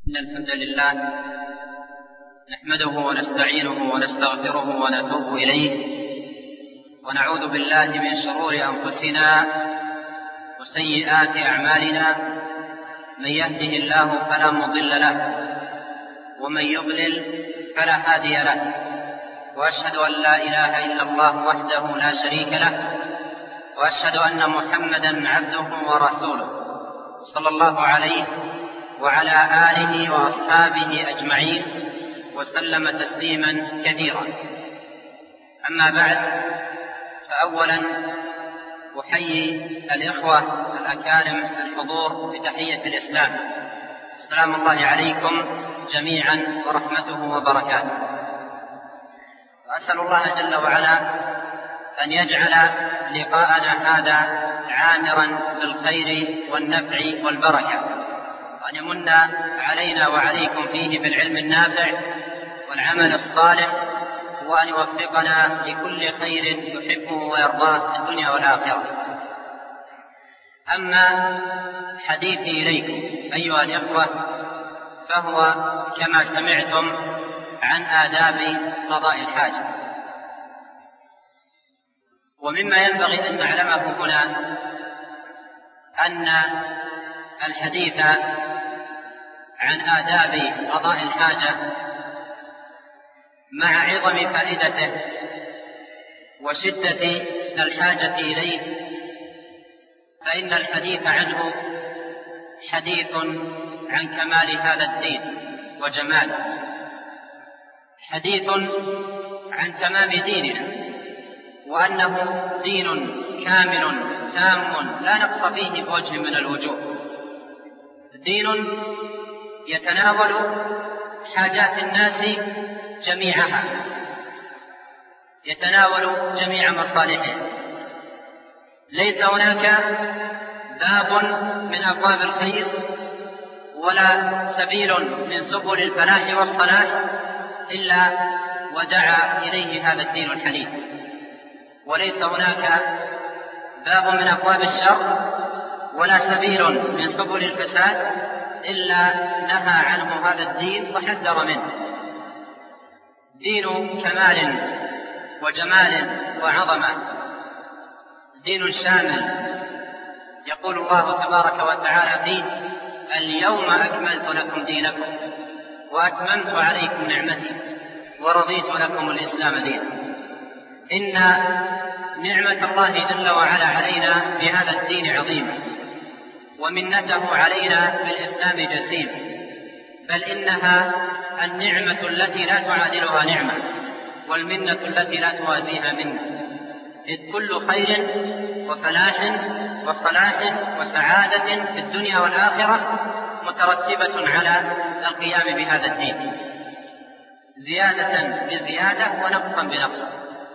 إن الحمد لله نحمده ونستعينه ونستغفره ونتوب إليه، ونعوذ بالله من شرور أنفسنا وسيئات أعمالنا. من يهده الله فلا مضل له، ومن يضلل فلا هادي له، وأشهد أن لا إله إلا الله وحده لا شريك له، وأشهد أن محمدا عبده ورسوله صلى الله عليه وعلى آله وأصحابه أجمعين وسلم تسليما كثيرا. أما بعد، فأولا أحيي الإخوة الأكارم الحضور بتحية الإسلام، السلام الله عليكم جميعا ورحمته وبركاته. وأسأل الله جل وعلا أن يجعل لقاءنا هذا عامرا بالخير والنفع والبركة، وأن يمن علينا وعليكم فيه بالعلم النافع والعمل الصالح، وأن يوفقنا لكل خير يحبه ويرضاه في الدنيا والآخرة. أما حديثي إليكم أيها الإخوة فهو كما سمعتم عن آداب قضاء الحاجة. ومما ينبغي أن نعلمه هنا أن الحديث عن آداب قضاء الحاجة مع عظم فائدته وشدة الحاجة إليه، فإن الحديث عنه حديث عن كمال هذا الدين وجماله، حديث عن تمام ديننا، وأنه دين كامل تام لا نقص فيه بوجه من الوجوه، دين يتناول حاجات الناس جميعها، يتناول جميع مصالحهم. ليس هناك باب من أبواب الخير ولا سبيل من سبل الفلاح والصلاح إلا ودعا إليه هذا الدين الحنيف، وليس هناك باب من أبواب الشر ولا سبيل من سبل الفساد إلا نهى عنه هذا الدين وحذر منه. دين كمال وجمال وعظمة، دين شامل. يقول الله تبارك وتعالى فيه: اليوم أكملت لكم دينكم وأتممت عليكم نعمتي ورضيت لكم الإسلام دينا. إن نعمة الله جل وعلا علينا بهذا الدين عظيمة، ومنته علينا بالإسلام جسيمة، بل إنها النعمة التي لا تعادلها نعمة، والمنة التي لا توازيها منة، إذ كل خير وفلاح وصلاح وسعادة في الدنيا والآخرة مترتبة على القيام بهذا الدين، زيادة بزيادة ونقصا بنقص.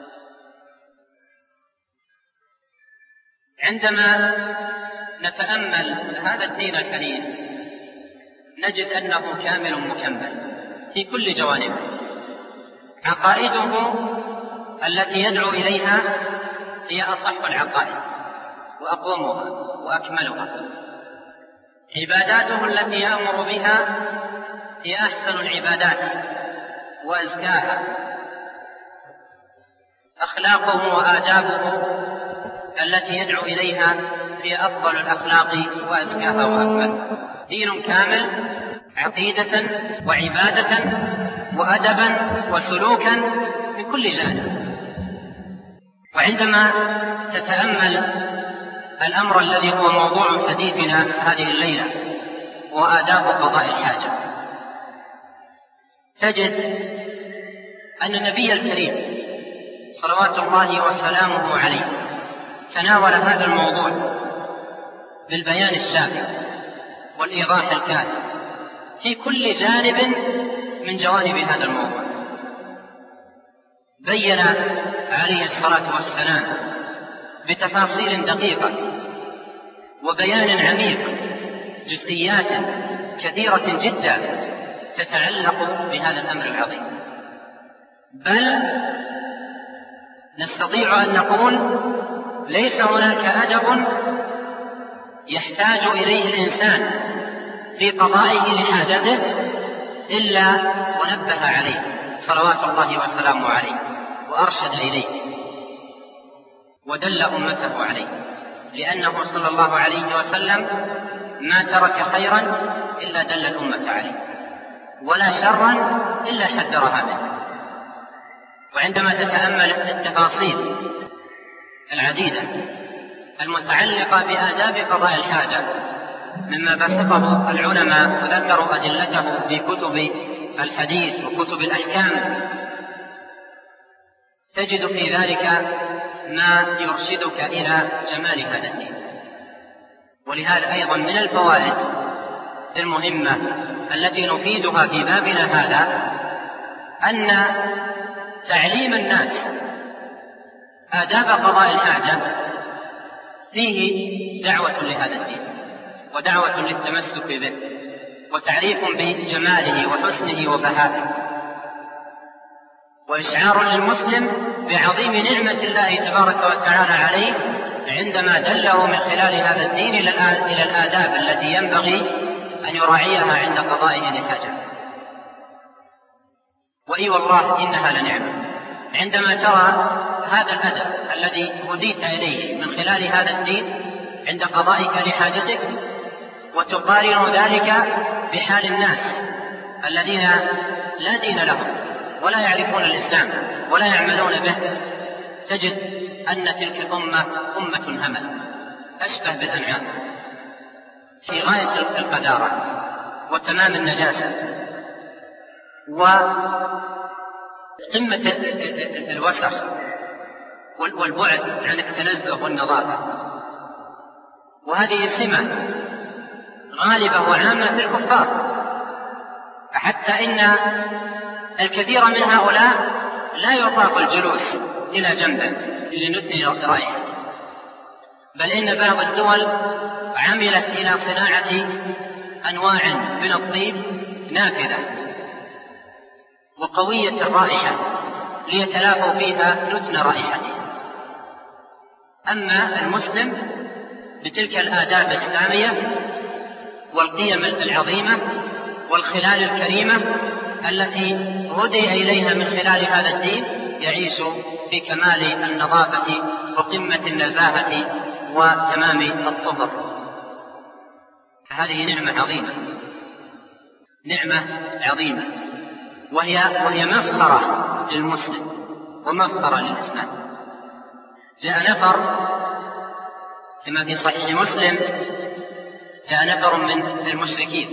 عندما نتأمل هذا الدين الكريم نجد أنه كامل مكمل في كل جوانبه. عقائده التي يدعو إليها هي أصح العقائد وأقومها وأكملها. عباداته التي يأمر بها هي أحسن العبادات وأزكاها. أخلاقه وآدابه التي يدعو إليها هي أفضل الأخلاق وأزكاها وأكملها. دين كامل عقيدة وعبادة وأدبا وسلوكا من كل جانب. وعندما تتأمل الأمر الذي هو موضوع حديثنا هذه الليلة وآداب قضاء الحاجة، تجد أن النبي الكريم صلوات الله وسلامه عليه تناول هذا الموضوع بالبيان الشافي والإيضاح الكافي في كل جانب من جوانب هذا الموضوع. بين عليه الصلاة والسلام بتفاصيل دقيقة وبيان عميق جزئيات كثيرة جدا تتعلق بهذا الأمر العظيم، بل نستطيع أن نقول ليس هناك أدب يحتاج إليه الإنسان في قضائه لحاجته إلا ونبه عليه صلوات الله وسلامه عليه، وأرشد إليه ودل أمته عليه، لأنه صلى الله عليه وسلم ما ترك خيرا إلا دل الأمة عليه، ولا شرا إلا حذرها منه. وعندما تتأمل التفاصيل العديدة المتعلقة بآداب قضاء الحاجة مما بسطه العلماء وذكروا أدلته في كتب الحديث وكتب الأحكام، تجد في ذلك ما يرشدك إلى جمال هذا الدين. ولهذا أيضا من الفوائد المهمة التي نفيدها في بابنا هذا أن تعليم الناس آداب قضاء الحاجة فيه دعوة لهذا الدين ودعوة للتمسك به وتعريف بجماله وحسنه وبهائه، وإشعار للمسلم بعظيم نعمة الله تبارك وتعالى عليه عندما دله من خلال هذا الدين إلى الآداب التي ينبغي أن يراعيها عند قضائه لحاجة. وإي والله إنها لنعمة عندما ترى هذا الأدب الذي هديت إليه من خلال هذا الدين عند قضائك لحاجتك، وتقارن ذلك بحال الناس الذين لا دين لهم ولا يعرفون الإسلام ولا يعملون به، تجد أن تلك الأمة أمة همل أشبه بالأنعام في غاية القذارة وتمام النجاسة وقمة الوسخ والبعد عن التنزه والنظافة. وهذه سمة غالبة وعامة في الكفار، فحتى إن الكثير من هؤلاء لا يطاق الجلوس إلى جنبه لنثني رائحته، بل إن بعض الدول عملت إلى صناعة أنواع من الطيب نافذة وقوية الرائحة ليتلافوا فيها نتن رائحته. أما المسلم بتلك الآداب السامية والقيم العظيمة والخلال الكريمة التي هدي إليها من خلال هذا الدين، يعيش في كمال النظافة وقمة النزاهة وتمام الطهر. فهذه نعمة عظيمة، نعمة عظيمة، وهي مفخرة للمسلم ومفخرة للإسلام. جاء نفر كما في صحيح مسلم، جاء نفر من المشركين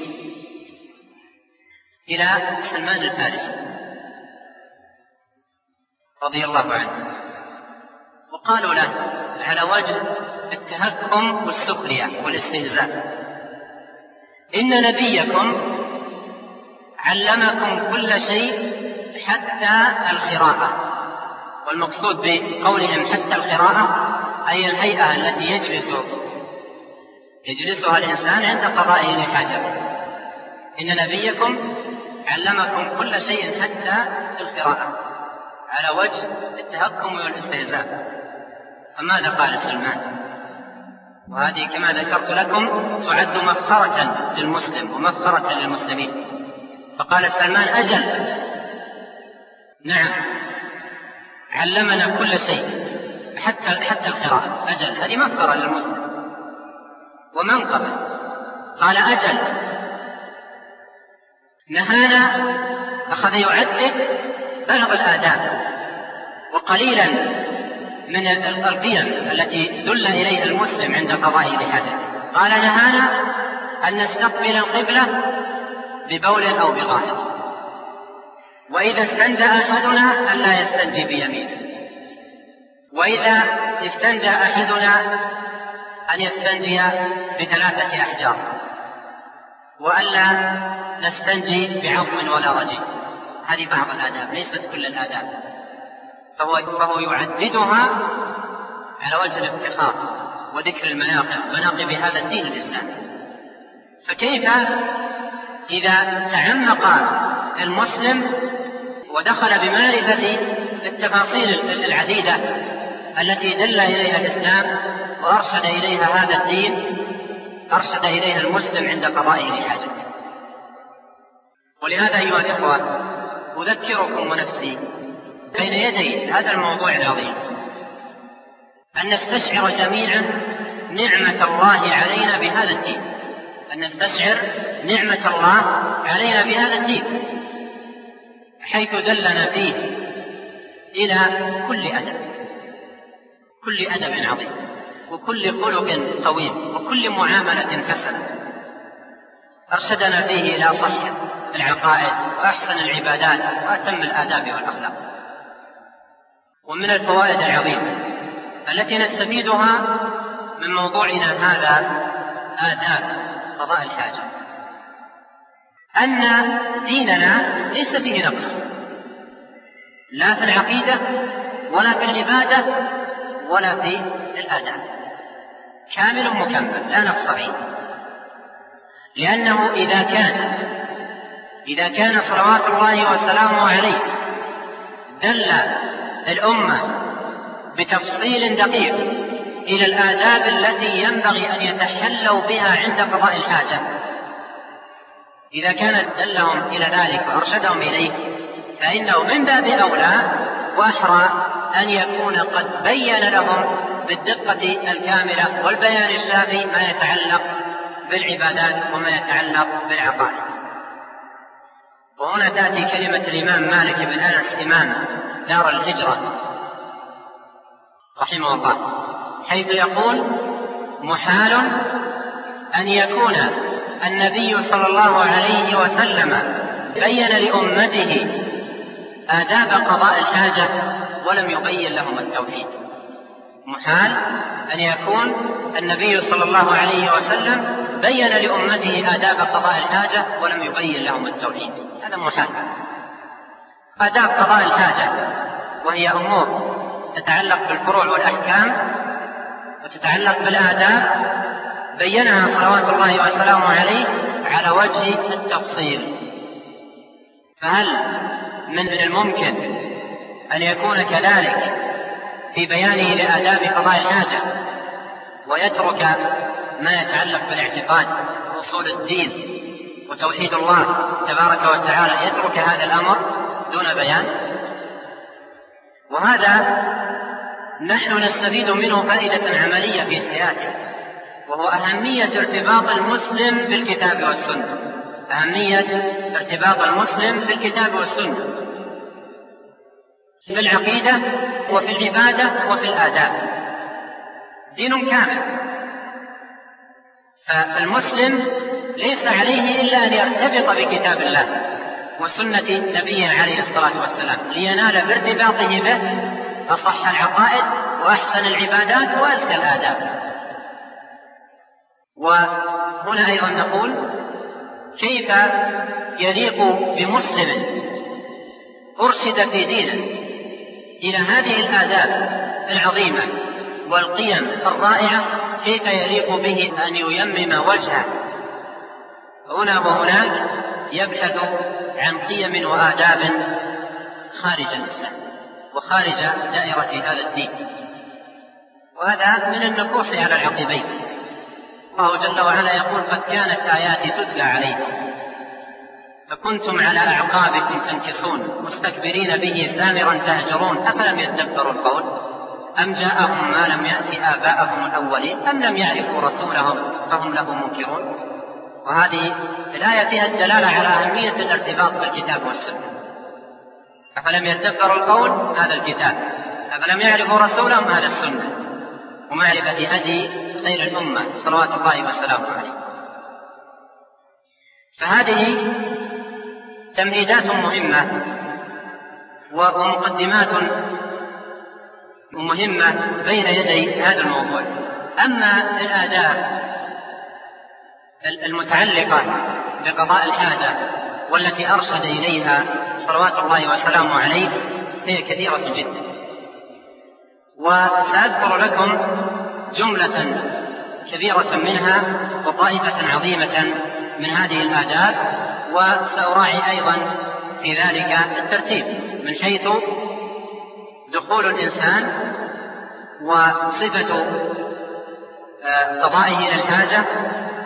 إلى سلمان الفارسي رضي الله عنه، وقالوا له على وجه التهكم والسخرية والاستهزاء: إن نبيكم علمكم كل شيء حتى القراءة. والمقصود بقولهم حتى القراءة أي الهيئة التي يجلسها الإنسان عند قضائه لحاجته. إن نبيكم علمكم كل شيء حتى القراءة، على وجه التهكم والاستهزاء. فماذا قال سلمان؟ وهذه كما ذكرت لكم تعد مفخرة للمسلم ومفخرة للمسلمين. فقال سلمان: أجل، نعم، علمنا كل شيء حتى القراءة. أجل، هذه مفخرة للمسلم ومنقبة. قال: أجل، نهانا، أخذ يعدد بلغ الآداب وقليلا من القيم التي دل إليها المسلم عند قضائه لحاجته. قال: نهانا أن نستقبل القبلة ببول أو بغائط، وإذا استنجى أحدنا أن لا يستنجي بيمينه، وإذا استنجى أحدنا أن يستنجي ب3 أحجار، وألا نستنجي بعظم ولا رجيم. هذه بعض الآداب، ليست كل الآداب، فهو يعددها على وجه الافتخار وذكر مناقب هذا الدين الإسلامي. فكيف إذا تعمق المسلم ودخل بمعرفة التفاصيل العديدة التي دل إليها الإسلام وأرشد إليها هذا الدين، أرشد إليها المسلم عند قضائه لحاجته. ولهذا أيها الإخوة أذكركم ونفسي بين يدي هذا الموضوع العظيم أن نستشعر جميعا نعمة الله علينا بهذا الدين، أن نستشعر نعمة الله علينا بهذا الدين، حيث دلنا فيه إلى كل أدب عظيم، وكل خلق قويم، وكل معاملة حسنة. أرشدنا فيه إلى صحة العقائد وأحسن العبادات وأتم الآداب والأخلاق. ومن الفوائد العظيمة التي نستفيدها من موضوعنا هذا آداب قضاء الحاجة أن ديننا ليس فيه نقص، لا في العقيدة ولا في العبادة ولا في الآداب، كامل مكمل لا نقص فيه. لأنه إذا كان صلوات الله وسلامه عليه دل الأمة بتفصيل دقيق إلى الآداب التي ينبغي أن يتحلوا بها عند قضاء الحاجة، إذا كان دلهم إلى ذلك وأرشدهم إليه، فإنه من باب أولى وأحرى أن يكون قد بين لهم بالدقة الكاملة والبيان الشافي ما يتعلق بالعبادات وما يتعلق بالعقائد. وهنا تأتي كلمة الإمام مالك بن أنس إمام دار الهجرة رحمه الله، حيث يقول: محال أن يكون النبي صلى الله عليه وسلم بين لأمته آداب قضاء الحاجة ولم يبين لهم التوحيد. محال أن يكون النبي صلى الله عليه وسلم بين لأمته آداب قضاء الحاجة ولم يبين لهم التوحيد، هذا محال. آداب قضاء الحاجة وهي أمور تتعلق بالفروع والأحكام وتتعلق بالآداب بينها صلوات الله وسلامه عليه على وجه التفصيل. فهل من الممكن أن يكون كذلك في بيانه لآداب قضاء الحاجة ويترك ما يتعلق بالاعتقاد وأصول الدين وتوحيد الله تبارك وتعالى، يترك هذا الأمر دون بيان؟ وهذا نحن نستفيد منه فائدة عملية في حياته، وهو أهمية ارتباط المسلم بالكتاب والسنة، أهمية ارتباط المسلم بالكتاب والسنة في العقيدة وفي العبادة وفي الآداب. دين كامل، فالمسلم ليس عليه إلا أن يرتبط بكتاب الله وسنة نبيه عليه الصلاة والسلام لينال بارتباطه به أصح العقائد وأحسن العبادات وأزكى الآداب. وهنا أيضا نقول: كيف يليق بمسلم أرشد في دينه إلى هذه الآداب العظيمة والقيم الرائعة، كيف يليق به أن ييمم وجهه هنا وهناك يبحث عن قيم وآداب خارج الإسلام وخارج دائرة هذا الدين؟ وهذا من النكوص على العقبين. الله جل وعلا يقول: قد كانت آياتي تتلى عليكم فكنتم على أعقابكم تنكصون مستكبرين به سامرا تهجرون أفلم يدبروا القول أم جاءهم ما لم يأت آباءهم الأولين أم لم يعرفوا رسولهم فهم له منكرون. وهذه الآية فيها الدلالة على أهمية الارتباط بالكتاب والسنة. أفلم يدبروا القول هذا الكتاب، أفلم يعرفوا رسولهم هذا السنة، ومعرفة هدي خير الأمة صلوات الله وسلامه عليه. فهذه تمهيدات مهمة ومقدمات مهمة بين يدي هذا الموضوع. أما الآداب المتعلقة بقضاء الحاجة والتي أرشد إليها صلوات الله وسلامه عليه هي كثيرة جدا، وسأذكر لكم جملة كبيرة منها وطائفة عظيمة من هذه الآداب، وسأراعي أيضا في ذلك الترتيب من حيث دخول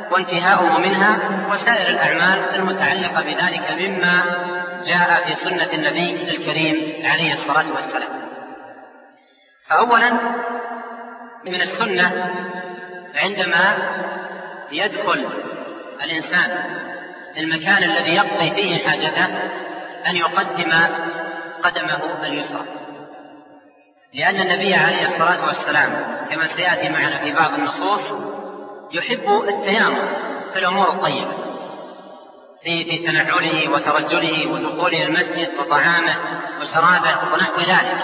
وانتهاؤه منها وسائر الأعمال المتعلقة بذلك مما جاء في سنة النبي الكريم عليه الصلاة والسلام. فأولا من السنة عندما يدخل الإنسان المكان الذي يقضي فيه حاجته أن يقدم قدمه اليسرى، لأن النبي عليه الصلاة والسلام كما سيأتي معنا في بعض النصوص يحب التيامن في الأمور الطيبة في تنعله وترجله ودخوله المسجد وطعامه وشرابه ونحو ذلك.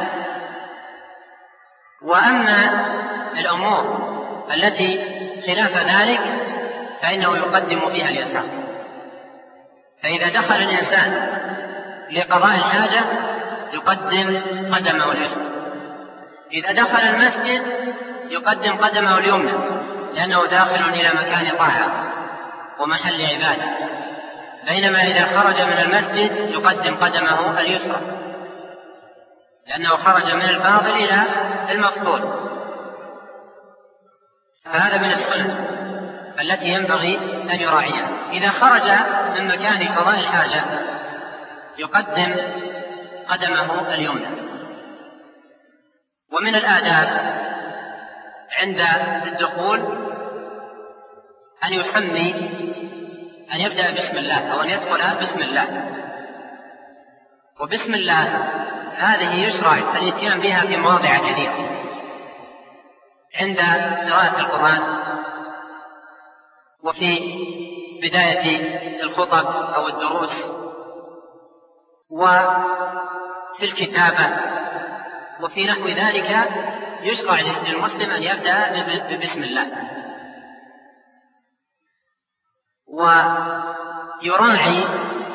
وأما الأمور التي خلاف ذلك فإنه يقدم فيها اليسار. فإذا دخل الإنسان لقضاء الحاجة يقدم قدمه اليسرى، إذا دخل المسجد يقدم قدمه اليمنى لأنه داخل إلى مكان طاعة ومحل عبادة، بينما إذا خرج من المسجد يقدم قدمه اليسرى لأنه خرج من الفاضل إلى المفضول. فهذا من السنن التي ينبغي أن يراعيها. إذا خرج من مكان قضاء الحاجة يقدم قدمه اليمنى. ومن الآداب عند الدخول أن يسمي، أن يبدأ بسم الله أو أن يدخل بسم الله. وبسم الله هذه يشرع الاتيان بها في مواضع كثيرة، عند قراءة القرآن، وفي بداية الخطب أو الدروس، وفي الكتابة، وفي نحو ذلك يشرع للمسلم أن يبدأ ببسم الله. ويراعي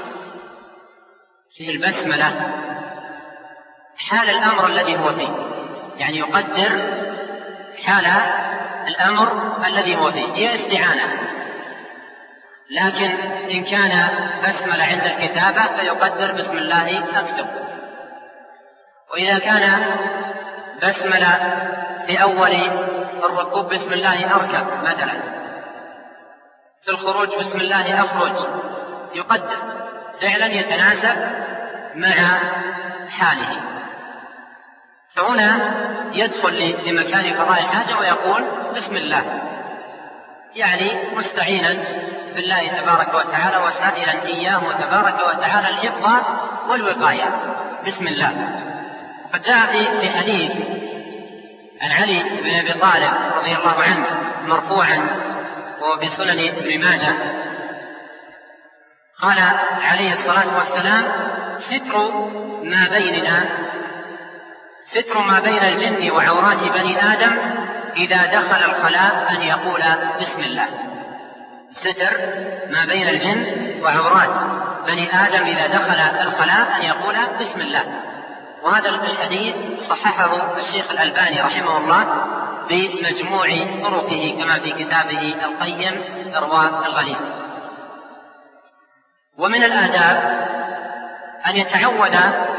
في البسملة حال الأمر الذي هو فيه، يعني يقدر حال الأمر الذي هو فيه، هي استعانة، لكن إن كان بسملة عند الكتابة فيقدر بسم الله أكتب، وإذا كان بسملة في أول الركوب بسم الله أركب مثلا، في الخروج بسم الله أخرج، يقدر فعلا يتناسب مع حاله. فهنا يدخل لمكان قضاء الحاجة ويقول بسم الله، يعني مستعينا بالله تبارك وتعالى وسائلا إياه تبارك وتعالى الحفظ والوقاية. بسم الله. قد جاء في حديث عن علي بن أبي طالب رضي الله عنه مرفوعا وبسنن ابن ماجه، قال عليه الصلاة والسلام: ستر ما بين الجن وعورات بني آدم إذا دخل الخلاء أن يقول بسم الله. ستر ما بين الجن وعورات بني آدم إذا دخل الخلاء أن يقول بسم الله. وهذا الحديث صححه الشيخ الألباني رحمه الله بمجموع طرقه كما في كتابه القيم إرواء الغليل. ومن الآداب أن يتعوذ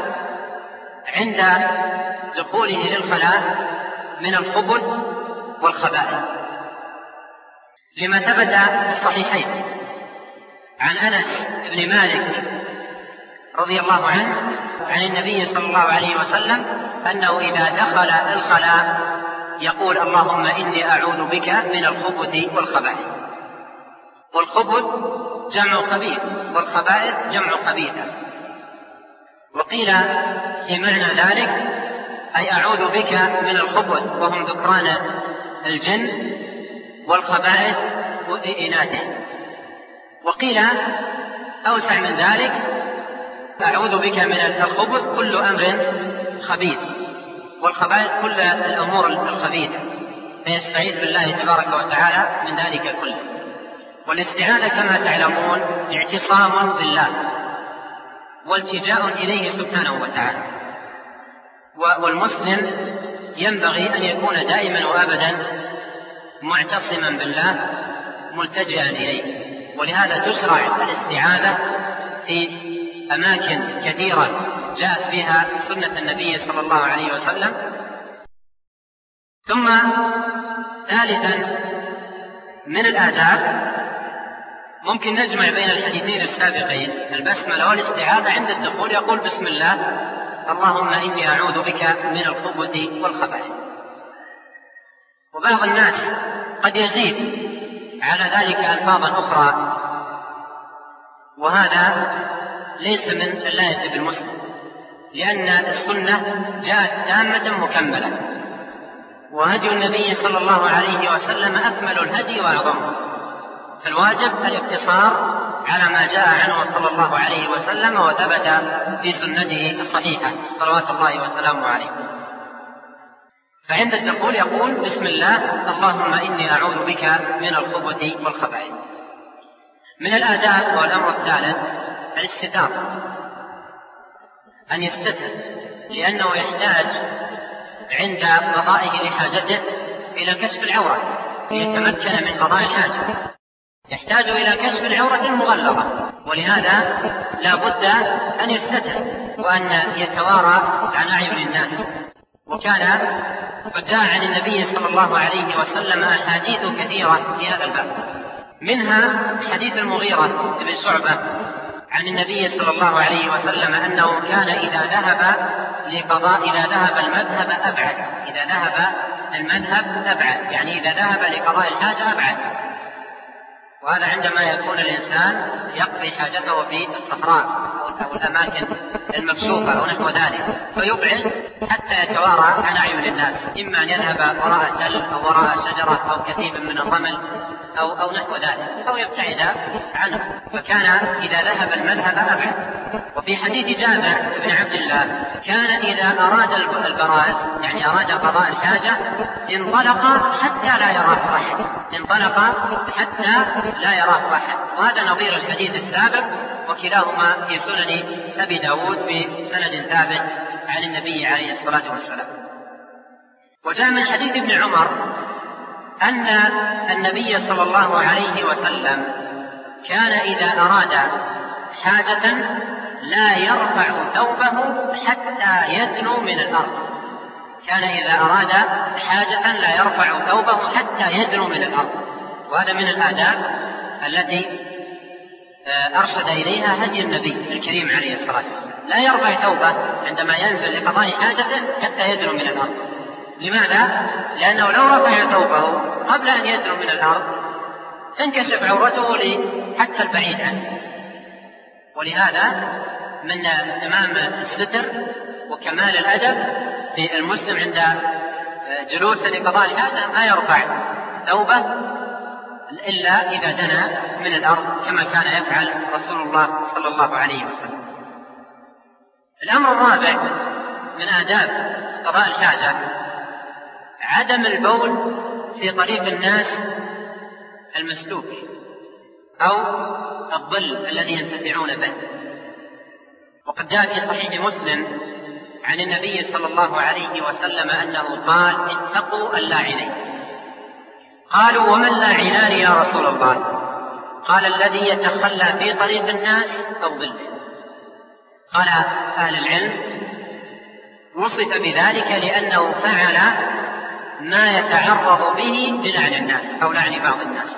عند دخوله للخلاء من الخبث والخبائث، لما ثبت في الصحيحين عن أنس بن مالك رضي الله عنه عن النبي صلى الله عليه وسلم أنه إذا دخل الخلاء يقول: اللهم إني أعوذ بك من الخبث والخبائث. والخبث جمع خبيث والخبائث جمع خبيثة. وقيل في معنى ذلك أي أعوذ بك من الخبث وهم ذكران الجن والخبائث وإناثه. وقيل أوسع من ذلك: أعوذ بك من الخبث كل أمر خبيث، والخبائث كل الأمور الخبيثة، فيستعيذ بالله تبارك وتعالى من ذلك كله. والاستعاذة كما تعلمون اعتصام بالله والتجاء إليه سبحانه وتعالى. والمسلم ينبغي أن يكون دائما وأبدا معتصما بالله ملتجئا إليه. ولهذا تشرع الاستعاذة في أماكن كثيرة جاءت فيها سنة النبي صلى الله عليه وسلم. ثم ثالثا من الآداب ممكن نجمع بين الحديثين السابقين، البسملة والاستعاذة عند الدخول يقول بسم الله اللهم إني أعوذ بك من الخبث والخبائث. وبعض الناس قد يزيد على ذلك ألفاظا أخرى، وهذا ليس من اللائق بالمسلم، لأن السنة جاءت تامة مكملة، وهدي النبي صلى الله عليه وسلم أكمل الهدي وأعظمه، فالواجب الاقتصار على ما جاء عنه صلى الله عليه وسلم وثبت في سنته الصحيحة صلوات الله وسلامه عليه. فعند الدخول يقول بسم الله اللهم إني أعوذ بك من الخبث والخبائث. من الآداب والأمر الثالث الاستتار، أن يستتر، لأنه يحتاج عند قضائه لحاجته إلى كشف العورة ليتمكن من قضاء الحاجة، يحتاج إلى كشف العورة المغلظة، ولهذا لا بد أن يستتر وأن يتوارى عن أعين الناس. وكان قد جاء عن النبي صلى الله عليه وسلم أحاديث كثيرة في هذا الباب، منها حديث المغيرة بن شعبة عن النبي صلى الله عليه وسلم أنه كان إذا ذهب المذهب أبعد، إذا ذهب المذهب أبعد، يعني إذا ذهب لقضاء الحاجة أبعد، وهذا عندما يكون الإنسان يقضي حاجته في الصحراء أو الأماكن المكشوفة أو نحو ذلك، فيبعد حتى يتوارى عن أعين الناس، إما أن يذهب وراء تل أو وراء شجرة أو كثيب من الرمل أو نحو ذلك، أو يبتعد عنه، فكان إذا ذهب المذهب أبعد. وفي حديث جابر بن عبد الله كان إذا أراد البراز، يعني أراد قضاء الحاجة، انطلق حتى لا يراه أحد، انطلق حتى لا يراه أحد، وهذا نظير الحديث السابق، وكلاهما في سنن أبي داود بسند ثابت عن النبي عليه الصلاة والسلام. وجاء من حديث ابن عمر أن النبي صلى الله عليه وسلم كان إذا أراد حاجة لا يرفع ثوبه حتى يدنو من الأرض، كان إذا أراد حاجة لا يرفع ثوبه حتى يدنو من الأرض، وهذا من الآداب التي أرشد إليها هدي النبي الكريم عليه الصلاة والسلام، لا يرفع ثوبه عندما ينزل لقضاء حاجته حتى يدنو من الأرض. لماذا؟ لأنه لو رفع ثوبه قبل أن يدنو من الأرض تنكشف عورته حتى البعيد عنه، ولهذا من تمام الستر وكمال الأدب في المسلم عند جلوسه لقضاء الحاجة ما يرفع ثوبه إلا إذا دنا من الأرض كما كان يفعل رسول الله صلى الله عليه وسلم. الأمر الرابع من آداب قضاء الحاجة عدم البول في طريق الناس المسلوك أو الظل الذي ينتفعون به. وقد جاء في صحيح مسلم عن النبي صلى الله عليه وسلم أنه قال اتقوا اللاعنين. قالوا وما اللاعنان يا رسول الله؟ قال الذي يتخلى في طريق الناس أو ظله. قال أهل العلم وصف بذلك لأنه فعل ما يتعرض به للعن الناس أو لعن بعض الناس،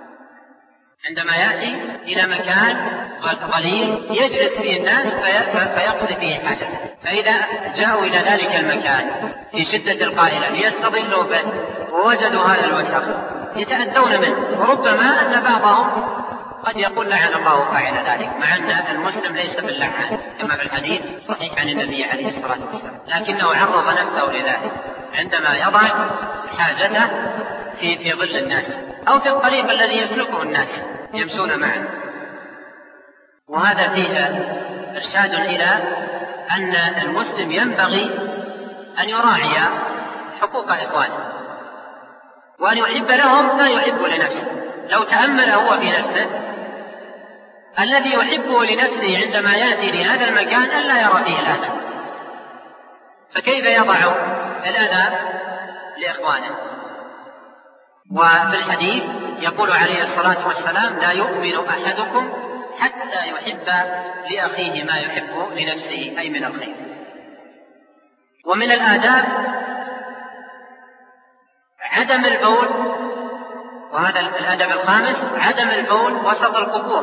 عندما يأتي إلى مكان ظليل يجلس فيه الناس فيقضي فيه حاجته، فإذا جاءوا إلى ذلك المكان في شدة القائلة ليستظلوا به ووجدوا هذا الوسخ يتأذون منه، وربما أن بعضهم قد يقول لعن الله فاعل ذلك، مع أن المسلم ليس باللعان كما في الحديث صحيح عن النبي عليه الصلاة والسلام، لكنه عرض نفسه لذلك عندما يضع حاجته في ظل الناس أو في الطريق الذي يسلكه الناس يمشون معه. وهذا فيه إرشاد إلى أن المسلم ينبغي أن يراعي حقوق إخوانه وأن يحب لهم ما يحب لنفسه. لو تأمل هو في نفسه الذي يحبه لنفسه عندما يأتي لهذا المكان ألا يرى فيه الأذى، فكيف يضع الأذى لإخوانه؟ وفي الحديث يقول عليه الصلاة والسلام لا يؤمن أحدكم حتى يحب لأخيه ما يحب لنفسه، أي من الخير. ومن الآداب عدم البول وهذا الأدب الخامس عدم البول وسط القبور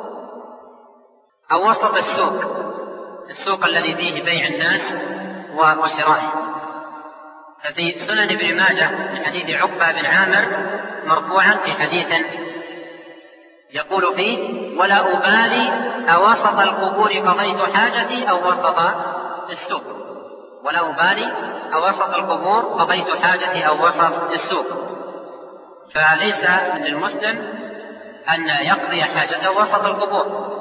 أو وسط السوق الذي فيه بيع الناس وشرائه. ففي سنن ابن ماجه من حديث عقبة بن عامر مرفوعا في حديث يقول فيه: ولا أبالي أوسط القبور قضيت حاجتي أو وسط السوق. ولا أبالي أوسط القبور قضيت حاجتي أو وسط السوق. فليس للمسلم أن يقضي حاجته وسط القبور،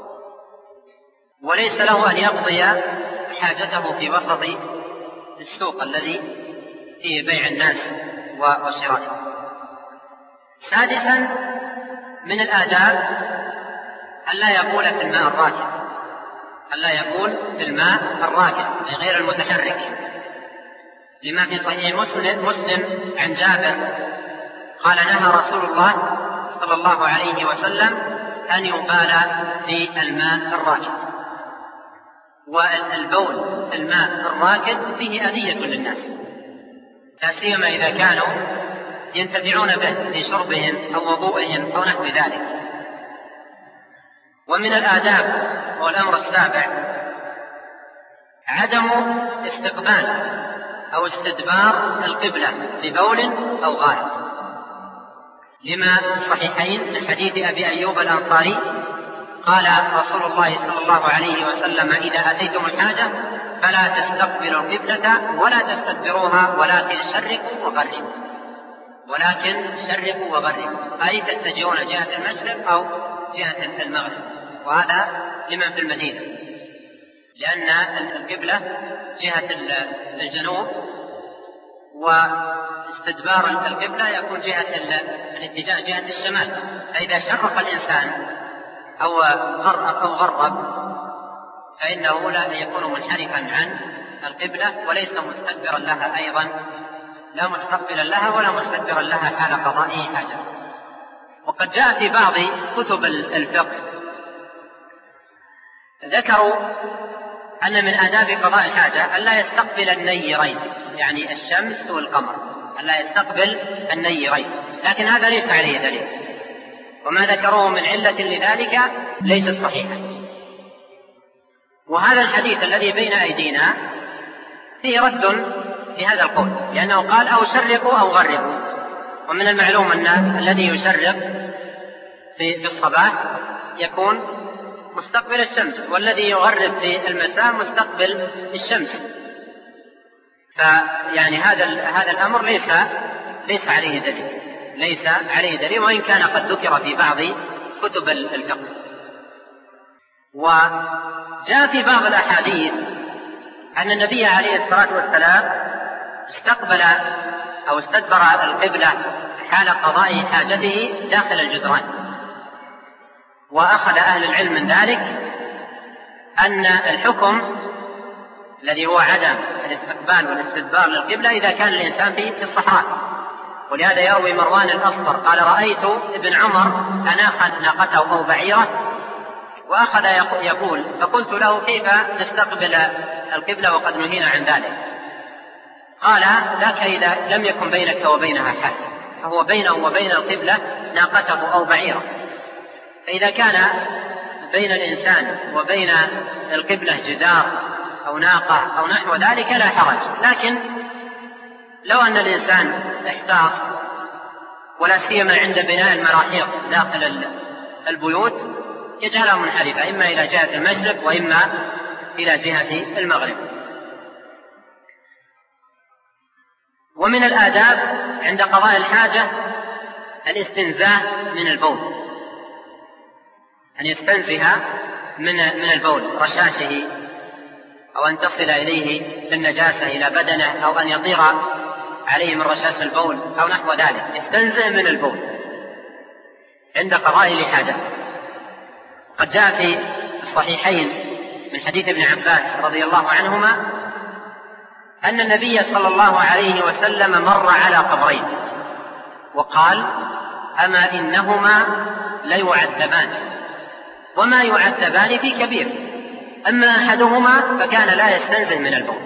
وليس له أن يقضي حاجته في وسط السوق الذي فيه بيع الناس وشرائه. سادسا من الآداب ألا يبول في الماء الراكد، ألا يبول في الماء الراكد أي غير المتحرك، لما في صحيح مسلم عن جابر قال: نهى رسول الله صلى الله عليه وسلم أن يبال في الماء الراكد. والبول في الماء الراكد فيه أذية للناس، لا سيما إذا كانوا ينتفعون به في شربهم أو وضوئهم أو نحو ذلك. ومن الآداب والأمر السابع عدم استقبال أو استدبار القبلة ببول أو غائط، لما في الصحيحين من حديث أبي أيوب الأنصاري قال رسول الله صلى الله عليه وسلم: إذا أتيتم الحاجة فلا تستقبلوا القبلة ولا تستدبروها ولكن شرقوا وغربوا، أي تتجهون جهة المشرق أو جهة المغرب. وهذا لمن في المدينة، لأن القبلة جهة الجنوب، واستدبار القبلة يكون جهة الاتجاه جهة الشمال. فإذا شرق الإنسان أو غرب فإنه لا يكون منحرفا عن القبلة وليس مستدبرا لها أيضا، لا مستقبلا لها ولا مستدبرا لها حال قضاء حاجة. وقد جاء في بعض كتب الفقه ذكروا أن من آداب قضاء الحاجة ألا يستقبل النيرين، يعني الشمس والقمر، ألا يستقبل النيرين، لكن هذا ليس عليه دليل، وما ذكروه من علة لذلك ليست صحيحة. وهذا الحديث الذي بين أيدينا فيه رد في هذا القول، لأنه قال: أو شرقوا أو غربوا. ومن المعلوم أن الذي يشرق في الصباح يكون مستقبل الشمس، والذي يغرب في المساء مستقبل الشمس. فيعني هذا الأمر ليس عليه دليل، وإن كان قد ذكر في بعض كتب الفقه. وجاء في بعض الأحاديث أن النبي عليه الصلاة والسلام استقبل أو استدبر القبلة حال قضاء حاجته داخل الجدران. وأخذ أهل العلم من ذلك أن الحكم الذي هو عدم الاستقبال والاستدبار للقبلة إذا كان الإنسان في الصحراء. ولهذا يروي مروان الأصفر قال: رأيت ابن عمر أناخ ناقته أو بعيره وأخذ يقول، فقلت له: كيف تستقبل القبلة وقد نهينا عن ذلك؟ قال: ذاك إذا لم يكن بينك وبينها حال، فهو بينه وبين القبلة ناقته أو بعيره. فإذا كان بين الإنسان وبين القبلة جدار أو ناقة أو نحو ذلك لا حرج، لكن لو أن الإنسان احتاط، ولا سيما عند بناء المراحيض داخل البيوت، يجعلها منحرفة إما إلى جهة المشرق وإما إلى جهة المغرب. ومن الآداب عند قضاء الحاجة الاستنزاه من البول، أن يستنزه من البول رشاشه، أو أن تصل إليه بالنجاسة إلى بدنه، أو أن يطير عليه من رشاش البول أو نحو ذلك، يستنزه من البول عند قضاء الحاجة. قد جاء في الصحيحين من حديث ابن عباس رضي الله عنهما أن النبي صلى الله عليه وسلم مر على قبرين وقال: أما إنهما ليعذبان وما يعذبان في كبير، أما أحدهما فكان لا يستنزه من البول،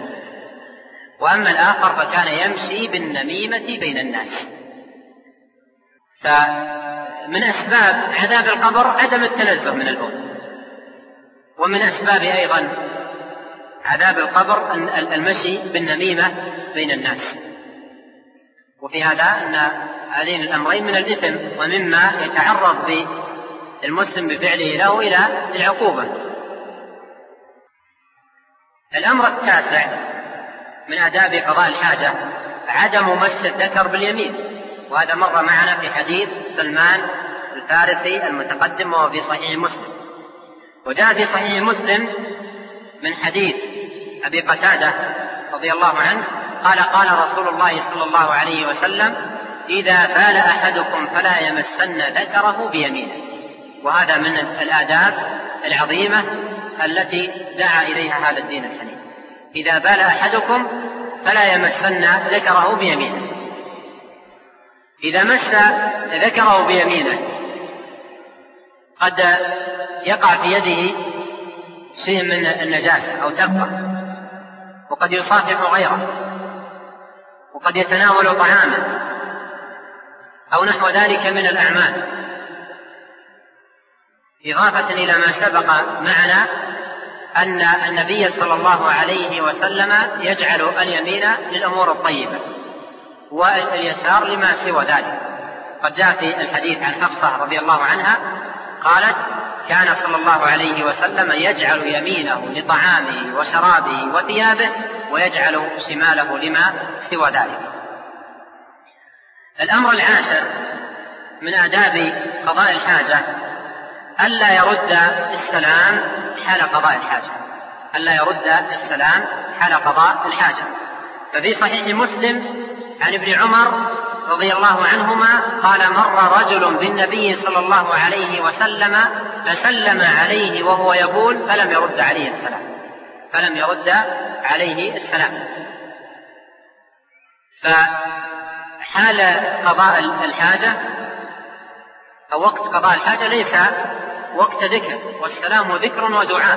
وأما الآخر فكان يمشي بالنميمة بين الناس. فمن أسباب عذاب القبر عدم التنزه من البول، ومن أسباب أيضا عذاب القبر المشي بالنميمة بين الناس. وفي هذا أن هذين الأمرين من الإثم ومما يتعرض المسلم بفعله له إلى العقوبة. الأمر التاسع من آداب قضاء الحاجة عدم مس الذكر باليمين، وهذا مر معنا في حديث سلمان الفارسي المتقدم وهو في صحيح مسلم. وجاء في صحيح مسلم من حديث أبي قتادة رضي الله عنه قال قال رسول الله صلى الله عليه وسلم إذا بال أحدكم فلا يمسن ذكره بيمينه. وهذا من الآداب العظيمة التي دعا إليها هذا الدين الحنيف. إذا بال أحدكم فلا يمسن ذكره بيمينه. إذا مس ذكره بيمينه قد يقع في يده شيء من النجاسة أو تبقى، وقد يصافح غيره، وقد يتناول طعاما أو نحو ذلك من الأعمال، إضافة إلى ما سبق معنا أن النبي صلى الله عليه وسلم يجعل اليمين للأمور الطيبة واليسار لما سوى ذلك. قد جاء في الحديث عن حفصة رضي الله عنها قالت كان صلى الله عليه وسلم يجعل يمينه لطعامه وشرابه وثيابه ويجعل شماله لما سوى ذلك. الأمر العاشر من آداب قضاء الحاجة ألا يرد السلام حال قضاء الحاجة، ألا يرد السلام حال قضاء الحاجة. ففي صحيح مسلم عن ابن عمر رضي الله عنهما قال مر رجل بالنبي صلى الله عليه وسلم فسلم عليه وهو يبول فلم يرد عليه السلام، فلم يرد عليه السلام. فحال قضاء الحاجة أو وقت قضاء الحاجة ليس وقت ذكر، والسلام ذكر ودعاء،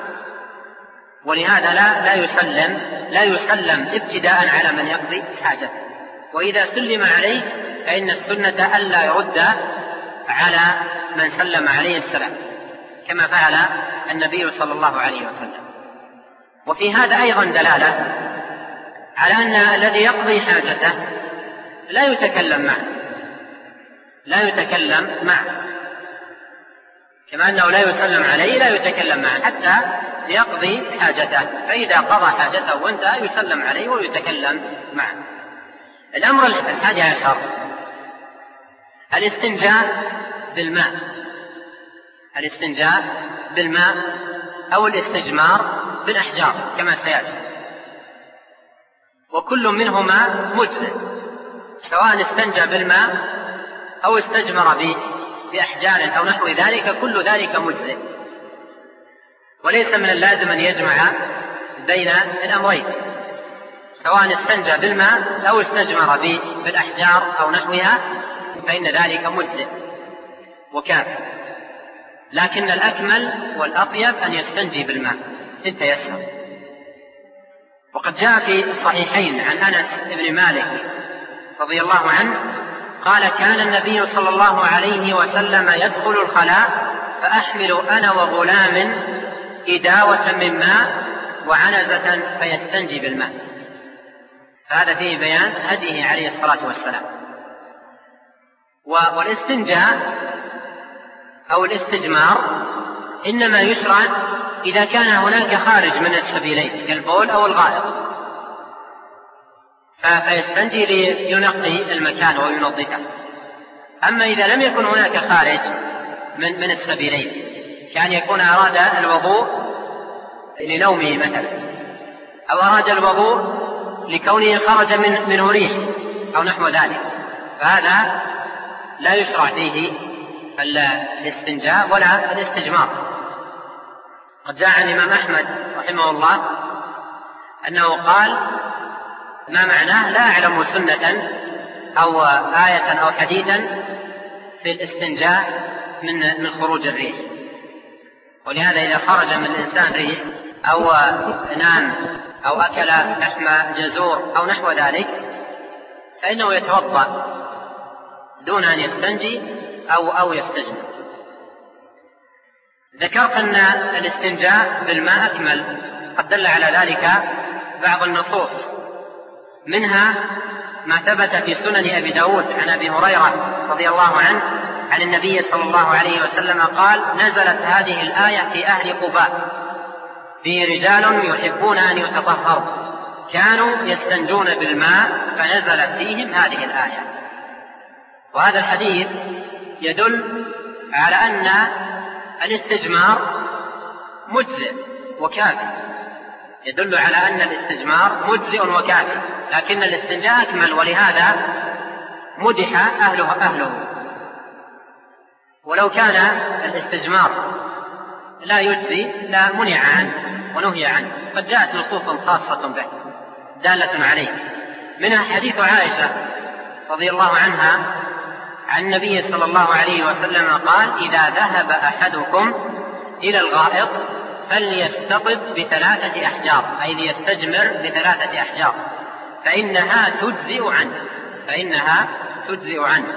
ولهذا لا يسلم ابتداء على من يقضي حاجته. وإذا سلم عليه فإن السنة ألا يرد على من سلم عليه السلام كما فعل النبي صلى الله عليه وسلم. وفي هذا أيضا دلالة على أن الذي يقضي حاجته لا يتكلم معه كما أنه لا يسلم عليه لا يتكلم معه حتى يقضي حاجته، فإذا قضى حاجته وانتهى يسلم عليه ويتكلم معه. الأمر 11 الاستنجاء بالماء أو الاستجمار بالأحجار كما سيأتي، وكل منهما مجزئ، سواء استنجى بالماء أو استجمر بأحجار أو نحو ذلك، كل ذلك مجزئ، وليس من اللازم أن يجمع بين الأمرين، سواء استنجى بالماء أو استجمر بالأحجار أو نحوها فإن ذلك مجزئ وكافٍ. لكن الأكمل والأطيب أن يستنجي بالماء إن تيسر. وقد جاء في الصحيحين عن أنس بن مالك رضي الله عنه قال كان النبي صلى الله عليه وسلم يدخل الخلاء فأحمل أنا وغلام إداوة من ماء وعنزة فيستنجي بالماء. فهذا فيه بيان هديه عليه الصلاة والسلام. والاستنجاء أو الاستجمار إنما يشرع إذا كان هناك خارج من السبيلين كالبول أو الغائط، فيستنجي لينقي المكان وينظفه. أما إذا لم يكن هناك خارج من السبيلين كان يكون أراد الوضوء لنومه مثلا، أو أراد الوضوء لكونه خرج منه ريح أو نحو ذلك، فهذا لا يشرع فيه الاستنجاء ولا الاستجمار. قد جاء عن الإمام أحمد رحمه الله أنه قال ما معناه لا أعلم سنة أو آية أو حديثا في الاستنجاء من خروج الريح. ولهذا إذا خرج من الإنسان ريح أو نام أو أكل لحم جزور أو نحو ذلك فإنه يتوضأ دون أن يستنجي أو يستجمر. ذكرت أن الاستنجاء بالماء أكمل، قد دل على ذلك بعض النصوص، منها ما ثبت في سنن أبي داود عن أبي هريرة رضي الله عنه عن النبي صلى الله عليه وسلم قال: نزلت هذه الآية في أهل قباء فيه رجال يحبون أن يتطهروا كانوا يستنجون بالماء فنزلت فيهم هذه الآية. وهذا الحديث يدل على أن الاستجمار مجزئ وكافي، يدل على أن الاستجمار مجزئ وكافي، لكن الاستنجاء أكمل، ولهذا مدح أهله. ولو كان الاستجمار لا يجزي لا منع عنه ونهي عنه، قد جاءت نصوص خاصة به دالة عليه، منها حديث عائشة رضي الله عنها عن النبي صلى الله عليه وسلم قال: إذا ذهب أحدكم إلى الغائط فليستطب ب3 أحجار، أي ليستجمر ب3 أحجار فإنها تجزئ عنه.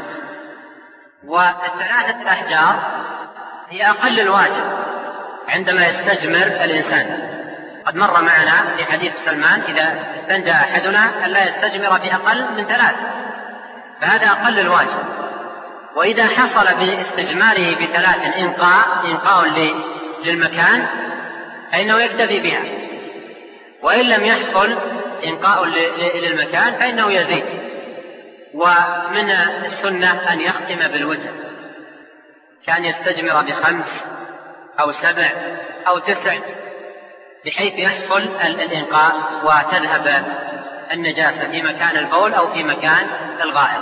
و3 أحجار هي أقل الواجب عندما يستجمر الإنسان. قد مر معنا في حديث سلمان: إذا استنجى أحدنا أن لا يستجمر بأقل من 3، فهذا أقل الواجب. وإذا حصل باستجماره ب3 إنقاء للمكان فإنه يكتفي بها، وإن لم يحصل إنقاء للمكان فإنه يزيد. ومن السنة أن يختم بالوتر، كان يستجمر ب5 أو 7 أو 9، بحيث يحصل الإنقاء وتذهب النجاسة في مكان البول أو في مكان الغائط.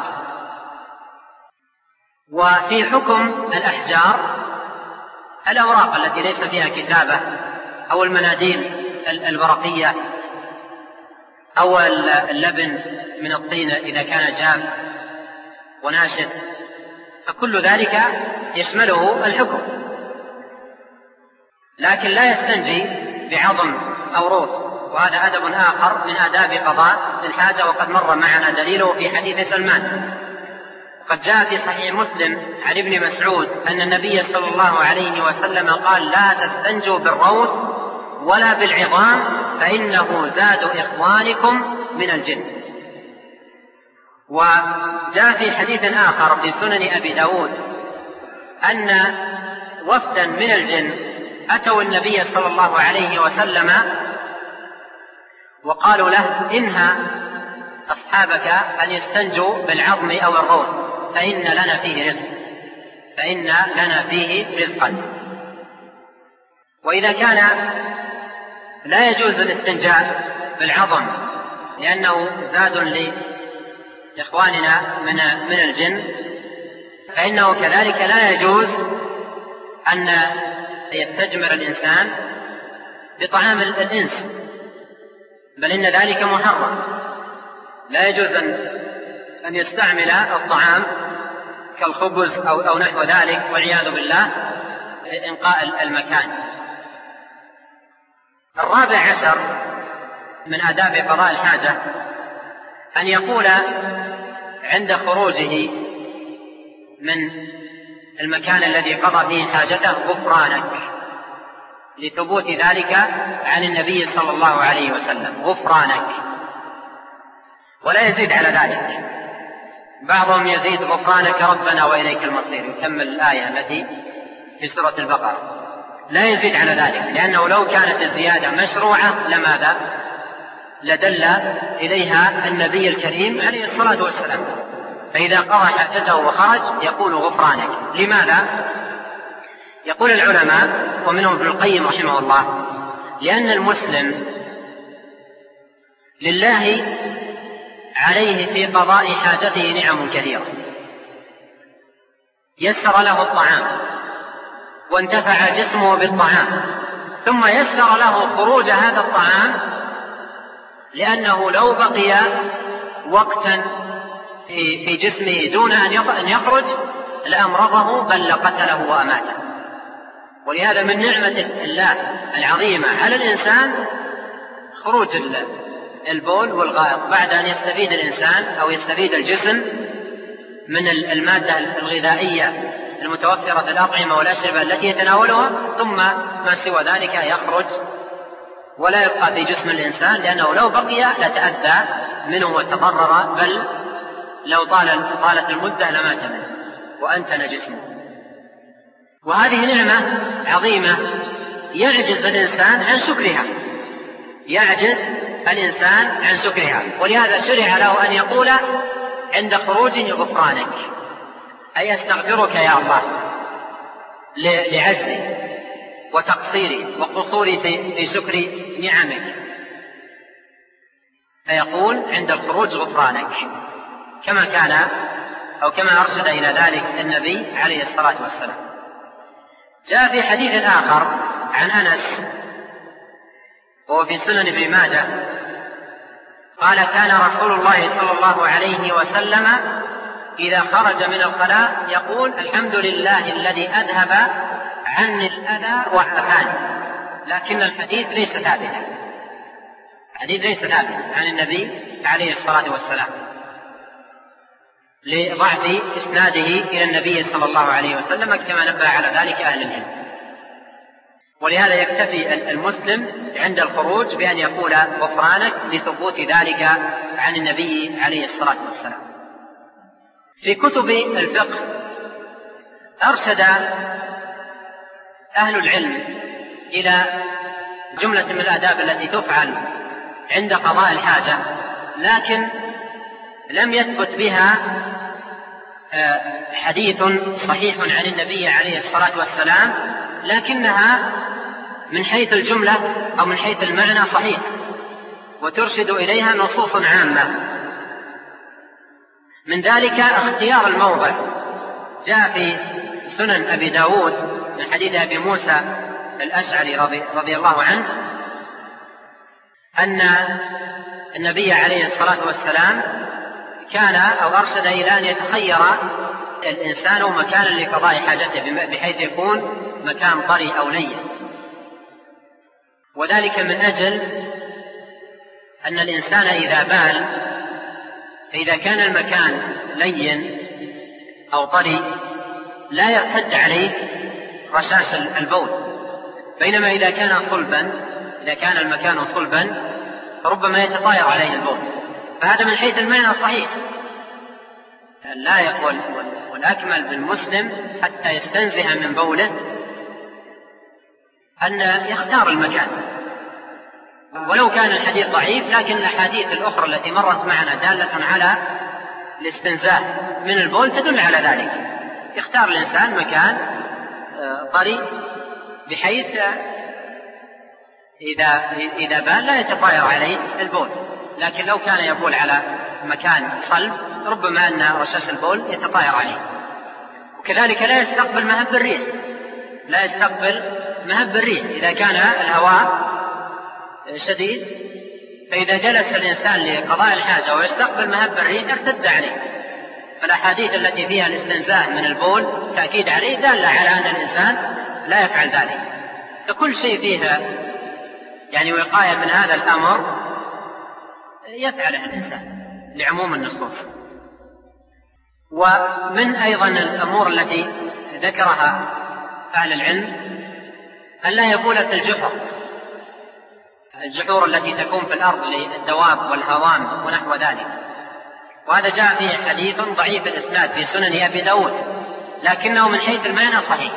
وفي حكم الأحجار الأوراق التي ليس فيها كتابة، أو المناديل الورقية، أو اللبن من الطين إذا كان جاف وناشف، فكل ذلك يشمله الحكم. لكن لا يستنجي بعظم أو روث، وهذا أدب آخر من آداب قضاء الحاجة، وقد مر معنا دليله في حديث سلمان. قد جاء في صحيح مسلم عن ابن مسعود أن النبي صلى الله عليه وسلم قال: لا تستنجوا بالروث ولا بالعظام فإنه زاد إخوانكم من الجن. وجاء في حديث آخر في سنن أبي داود أن وفدا من الجن أتوا النبي صلى الله عليه وسلم وقالوا له: إنها أصحابك أن يستنجوا بالعظم أو الروث فإن لنا فيه رزقا. وإذا كان لا يجوز الاستنجاء بالعظم لأنه زاد لإخواننا من الجن، فإنه كذلك لا يجوز أن يستجمر الإنسان بطعام الإنس، بل إن ذلك محرم. لا يجوز أن يستعمل الطعام كالخبز أو نحو ذلك والعياذ بالله لإنقاء المكان. 14 من آداب قضاء الحاجة أن يقول عند خروجه من المكان الذي قضى فيه حاجته: غفرانك، لثبوت ذلك عن النبي صلى الله عليه وسلم، غفرانك، ولا يزيد على ذلك. بعضهم يزيد: غفرانك ربنا وإليك المصير، يكمل الآية التي في سورة البقرة. لا يزيد على ذلك، لأنه لو كانت الزيادة مشروعة لماذا؟ لدل إليها النبي الكريم عليه الصلاة والسلام. فإذا قضى حاجته وخرج يقول غفرانك. لماذا؟ يقول العلماء ومنهم ابن القيم رحمه الله: لأن المسلم لله عليه في قضاء حاجته نعم كثيرة، يسر له الطعام وانتفع جسمه بالطعام، ثم يسر له خروج هذا الطعام، لأنه لو بقي وقتا في جسمه دون أن يخرج لأمرضه بل لقتله وأماته. ولهذا من نعمة الله العظيمة على الإنسان خروج البول والغائط بعد أن يستفيد الإنسان أو يستفيد الجسم من المادة الغذائية المتوفرة في الأطعمة والأشربة التي يتناولها، ثم ما سوى ذلك يخرج ولا يبقى في جسم الإنسان، لأنه لو بقي لتأذى منه وتضرر، بل لو طالت المدة لمات منه وأنتن جسمه. وهذه نعمة عظيمة يعجز الإنسان عن شكرها، ولهذا شرع له أن يقول عند خروجه غفرانك، أي أستغفرك يا الله لعجزي وتقصيري وقصوري في شكر نعمك، فيقول عند الخروج غفرانك، كما كان أو كما أرشد إلى ذلك النبي عليه الصلاة والسلام. جاء في حديث آخر عن أنس وهو في سنن ابن ماجه قال: كان رسول الله صلى الله عليه وسلم إذا خرج من الخلاء يقول: الحمد لله الذي أذهب عني الأذى وعافاني. لكن الحديث ليس ثابتا عن النبي عليه الصلاة والسلام لضعف إسناده إلى النبي صلى الله عليه وسلم، كما نبه على ذلك أهل العلم. ولهذا يكتفي المسلم عند الخروج بأن يقول غفرانك لثبوت ذلك عن النبي عليه الصلاة والسلام. في كتب الفقه أرشد أهل العلم إلى جملة من الآداب التي تفعل عند قضاء الحاجة، لكن لم يثبت بها حديث صحيح عن النبي عليه الصلاة والسلام، لكنها من حيث الجملة أو من حيث المعنى صحيح، وترشد إليها نصوص عامة. من ذلك اختيار الموضع. جاء في سنن أبي داود من حديث أبي موسى الأشعري رضي الله عنه أن النبي عليه الصلاة والسلام كان أو أرشد إلى أن يتخير الإنسان مكانا لقضاء حاجته، بحيث يكون مكان طري أو لين، وذلك من أجل أن الإنسان إذا بال فإذا كان المكان لين أو طري لا يرتد عليه رشاش البول، بينما إذا كان المكان صلبا ربما يتطاير عليه البول. فهذا من حيث المعنى صحيح، لا يقول والأكمل بالمسلم حتى يستنزه من بوله أن يختار المكان، ولو كان الحديث ضعيف، لكن الأحاديث الأخرى التي مرت معنا دالة على الاستنزاه من البول تدل على ذلك. يختار الإنسان مكان طري بحيث إذا بال لا يتطاير عليه البول، لكن لو كان يبول على مكان صلب ربما أن رشاش البول يتطاير عليه. وكذلك لا يستقبل مهب الريح إذا كان الهواء شديد، فإذا جلس الإنسان لقضاء الحاجة ويستقبل مهب الريح ارتد عليه. فالأحاديث التي فيها الاستنزاه من البول تأكيد عليه دالة على أن الإنسان لا يفعل ذلك. فكل شيء فيها يعني وقاية من هذا الأمر يفعله الإنسان لعموم النصوص. ومن أيضا الأمور التي ذكرها أهل العلم أن لا يبول في الجحور التي تكون في الأرض للدواب والهوام ونحو ذلك، وهذا جاء فيه حديث ضعيف الإسناد في سنن أبي داود، لكنه من حيث المعنى صحيح،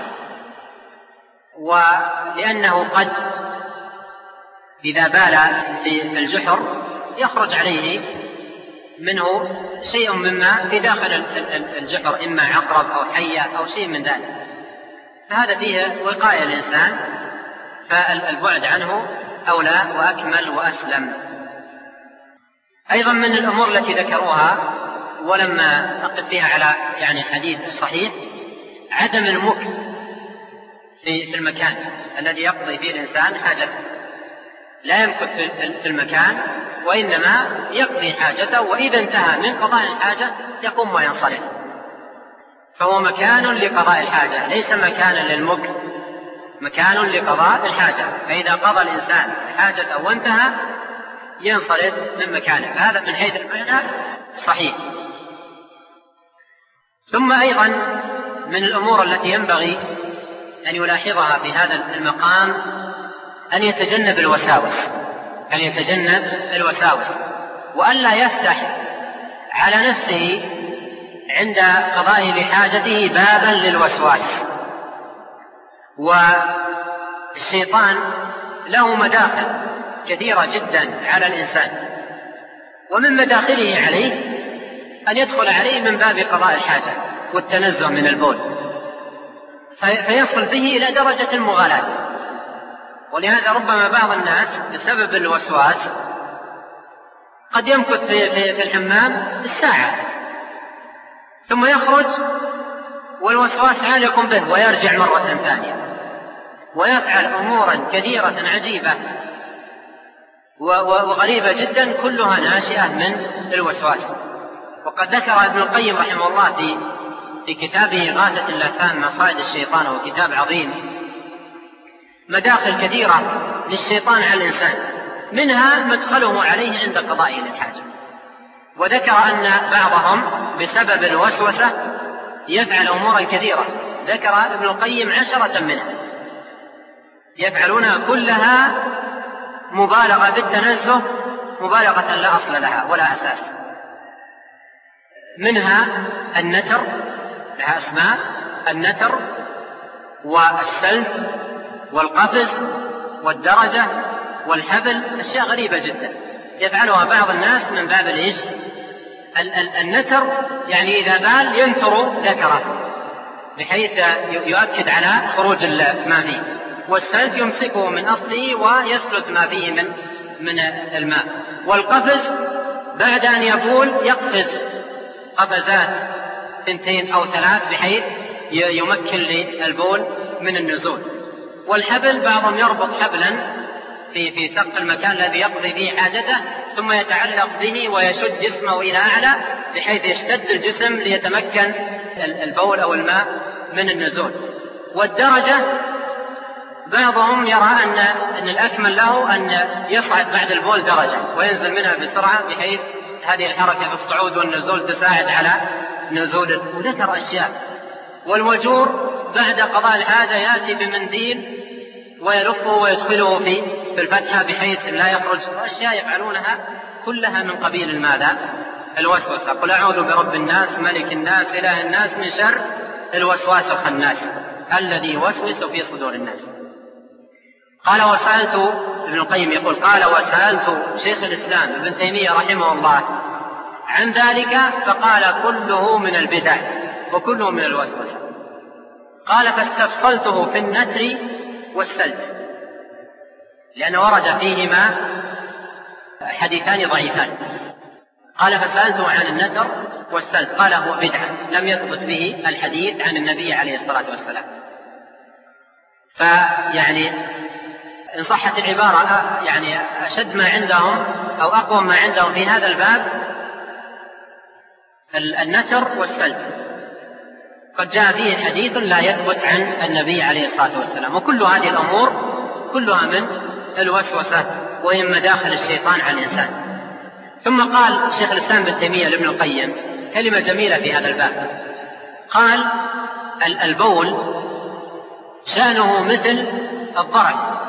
ولأنه قد إذا بال في الجحر يخرج عليه منه شيء مما في داخل الجحر، إما عقرب أو حية أو شيء من ذلك، فهذا فيه وقاية الإنسان، فالبعد عنه أولى وأكمل وأسلم. أيضا من الأمور التي ذكروها ولما أقف فيها على يعني حديث صحيح عدم المكث في المكان الذي يقضي فيه الإنسان حاجته، لا يمكث في المكان، وإنما يقضي حاجته، وإذا انتهى من قضاء الحاجة يقوم وينصرف، فهو مكان لقضاء الحاجة ليس مكانا للمكث، مكان لقضاء الحاجة. فإذا قضى الإنسان حاجته وانتهى ينصرف من مكانه، هذا من حيث المعنى صحيح. ثم أيضا من الأمور التي ينبغي أن يلاحظها في هذا المقام أن يتجنب الوساوس وألا يفتح على نفسه عند قضائه لحاجته بابا للوسواس. والشيطان له مداخل كثيرة جدا على الإنسان، ومن مداخله عليه أن يدخل عليه من باب قضاء الحاجة والتنزه من البول، فيصل به إلى درجة المغالاة. ولهذا ربما بعض الناس بسبب الوسواس قد يمكث في الحمام بالساعة ثم يخرج والوسواس عالق به ويرجع مرة ثانية ويفعل أمورا كثيرة عجيبة وغريبة جدا كلها ناشئة من الوسواس. وقد ذكر ابن القيم رحمه الله في كتابه غاثة اللافان مصائد الشيطان، وهو كتاب عظيم، مداخل كثيرة للشيطان على الإنسان، منها مدخله عليه عند قضائه للحاجة. وذكر أن بعضهم بسبب الوسوسة يفعل أمورا كثيرة، ذكر ابن القيم 10 منها يفعلونها كلها مبالغة بالتنزه، مبالغة لا أصل لها ولا أساس. منها النتر، لها أسماء، النتر والسلت والقفز والدرجة والحبل، أشياء غريبة جدا يفعلها بعض الناس من باب الإيش؟ النتر يعني إذا بال ينتر ذكره بحيث يؤكد على خروج ما فيه، والسلت يمسكه من أصله ويسلت ما فيه من الماء، والقفز بعد أن يبول يقفز قفزات 2 أو 3 بحيث يمكن للبول من النزول. والحبل بعضهم يربط حبلا في سقف المكان الذي يقضي فيه حاجته ثم يتعلق به ويشد جسمه إلى أعلى بحيث يشتد الجسم ليتمكن البول أو الماء من النزول. والدرجة بعضهم يرى أن الأكمل له أن يصعد بعد البول درجة وينزل منها بسرعة بحيث هذه الحركة في الصعود والنزول تساعد على نزول، وذكر أشياء. والوجور بعد قضاء الحاجة يأتي بمنديل ويلفه ويدخله في الفتحة بحيث لا يخرج، وأشياء يفعلونها كلها من قبيل ماذا؟ الوسوسة. قل أعوذ برب الناس ملك الناس إله الناس من شر الوسواس الخناس الذي يوسوس في صدور الناس. قال وسألت، ابن القيم يقول قال وسألت شيخ الإسلام ابن تيمية رحمه الله عن ذلك فقال كله من البدع وكله من الوسوسة. قال فاستفصلته في النتر والسلت لأن ورد فيهما حديثان ضعيفان. قال فسألته عن النتر والسلت قال هو بدعة لم يثبت به الحديث عن النبي عليه الصلاة والسلام. فيعني إن صحت العبارة يعني أشد ما عندهم أو أقوى ما عندهم في هذا الباب النتر والسلت، قد جاء فيه حديث لا يثبت عن النبي عليه الصلاة والسلام. وكل هذه الأمور كلها من الوسوسة ومن مداخل الشيطان على الإنسان. ثم قال شيخ الإسلام ابن تيمية لابن القيم كلمة جميلة في هذا الباب، قال البول شأنه مثل الضرع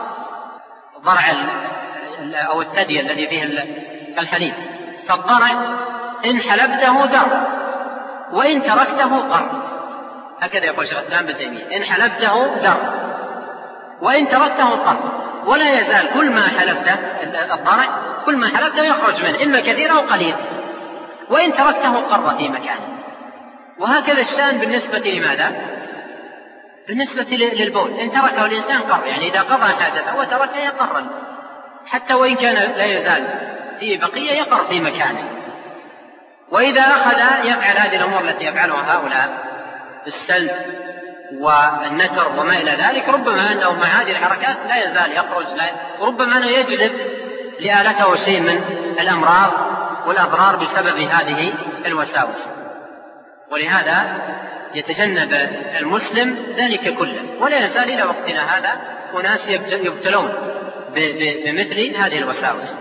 أو الثدي الذي فيه الحليب، فالضرع إن حلبته در وإن تركته قر، هكذا يقول شيخ الإسلام ابن تيمية، إن حلبته در وإن تركته قر، ولا يزال كل ما حلبته الضرع كل ما حلبته يخرج منه إما كثير أو قليل، وإن تركته قر في مكانه. وهكذا الشأن بالنسبة لماذا؟ بالنسبة للبول، إن تركه الإنسان قر، يعني إذا قضى حاجته وتركه يقر، حتى وإن كان لا يزال فيه بقية يقر في مكانه. وإذا أخذ يفعل هذه الأمور التي يفعلها هؤلاء السلت والنتر وما إلى ذلك، ربما أنه مع هذه الحركات لا يزال يخرج، وربما أنه يجلب لآلته شيء من الأمراض والأضرار بسبب هذه الوساوس. ولهذا يتجنب المسلم ذلك كله، ولا يزال إلى وقتنا هذا أناس يبتلون بمثل هذه الوساوس.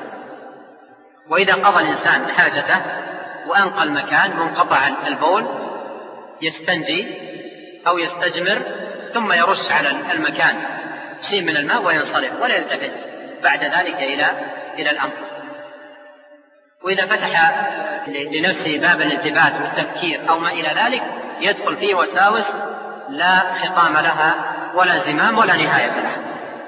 وإذا قضى الإنسان حاجته وأنقى المكان منقطع البول يستنجي أو يستجمر ثم يرش على المكان شيء من الماء وينصرف ولا يلتفت بعد ذلك إلى الأمر. وإذا فتح لنفسه باب الالتفات والتفكير أو ما إلى ذلك يدخل فيه وساوس لا خطام لها ولا زمام ولا نهاية لها.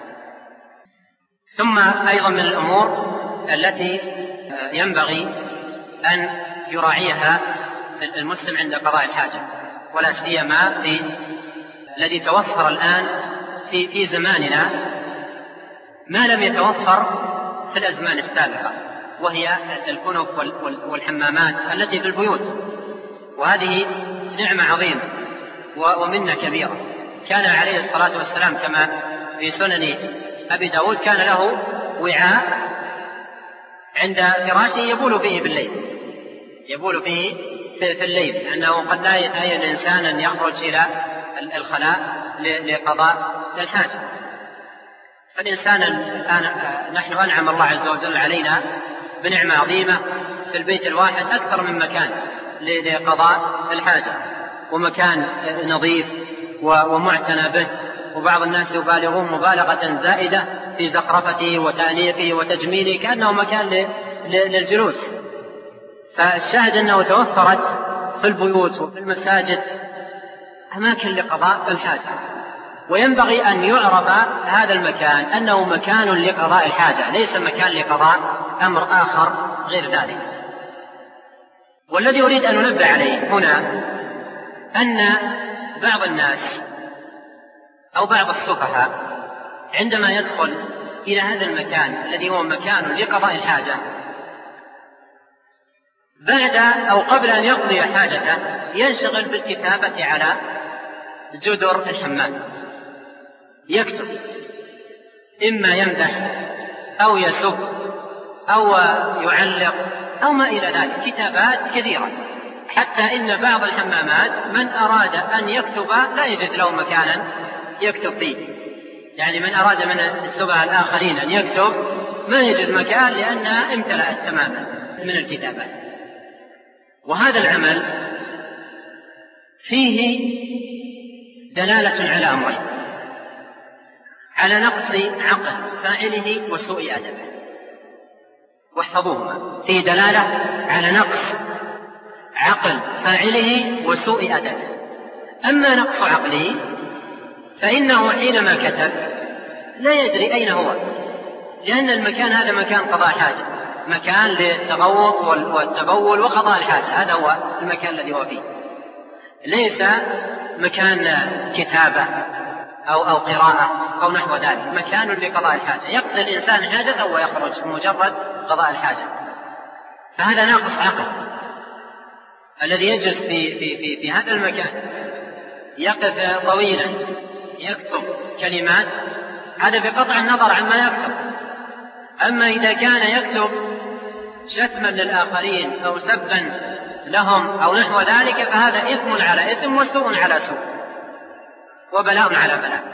ثم أيضا من الأمور التي ينبغي أن يراعيها المسلم عند قضاء الحاجة، ولا سيما في الذي توفر الآن في زماننا ما لم يتوفر في الأزمان السابقة، وهي الكنف والحمامات التي في البيوت، وهذه نعمة عظيمة ومنة كبيرة. كان عليه الصلاة والسلام كما في سنن أبي داود كان له وعاء عند فراشه يبول فيه بالليل، يبول فيه في الليل، لأنه قد لا يتهيأ الإنسان أن يخرج إلى الخلاء لقضاء الحاجة. فالإنسان الآن نحن أنعم الله عز وجل علينا بنعمة عظيمة في البيت الواحد أكثر من مكان لقضاء الحاجة، ومكان نظيف ومعتنى به، وبعض الناس يبالغون مبالغة زائدة في زخرفته وتأنيقه وتجميله كأنه مكان للجلوس. فالشاهد أنه توفرت في البيوت وفي المساجد أماكن لقضاء الحاجة، وينبغي أن يعرف هذا المكان أنه مكان لقضاء الحاجة ليس مكان لقضاء أمر آخر غير ذلك. والذي أريد أن أنبه عليه هنا أن بعض الناس أو بعض السفهاء عندما يدخل إلى هذا المكان الذي هو مكان لقضاء الحاجة بعد أو قبل أن يقضي حاجته ينشغل بالكتابة على جدر الحمام، يكتب إما يمدح أو يسب أو يعلق أو ما إلى ذلك، كتابات كثيرة، حتى إن بعض الحمامات من أراد أن يكتب لا يجد له مكانا يكتب فيه، يعني من أراد من السبع الآخرين أن يكتب ما يجد مكان لأنها امتلأت تماما من الكتابات. وهذا العمل فيه دلالة على أمرين: على نقص عقل فاعله وسوء أدبه، واحفظوهما، فيه دلالة على نقص عقل فاعله وسوء أدبه. أما نقص عقله فإنه حينما كتب لا يدري أين هو، لأن المكان هذا مكان قضاء حاجة، مكان للتغوط والتبول وقضاء الحاجة، هذا هو المكان الذي هو فيه، ليس مكان كتابة أو قراءة أو نحو ذلك، مكان لقضاء الحاجة، يقضي الإنسان حاجته ويخرج مجرد قضاء الحاجة. فهذا ناقص عقل الذي يجلس في هذا المكان يقف طويلا يكتب كلمات، هذا بقطع النظر عما يكتب. أما إذا كان يكتب شتما للآخرين أو سبا لهم أو نحو ذلك فهذا إثم على إثم وسوء على سوء وبلاء على بلاء،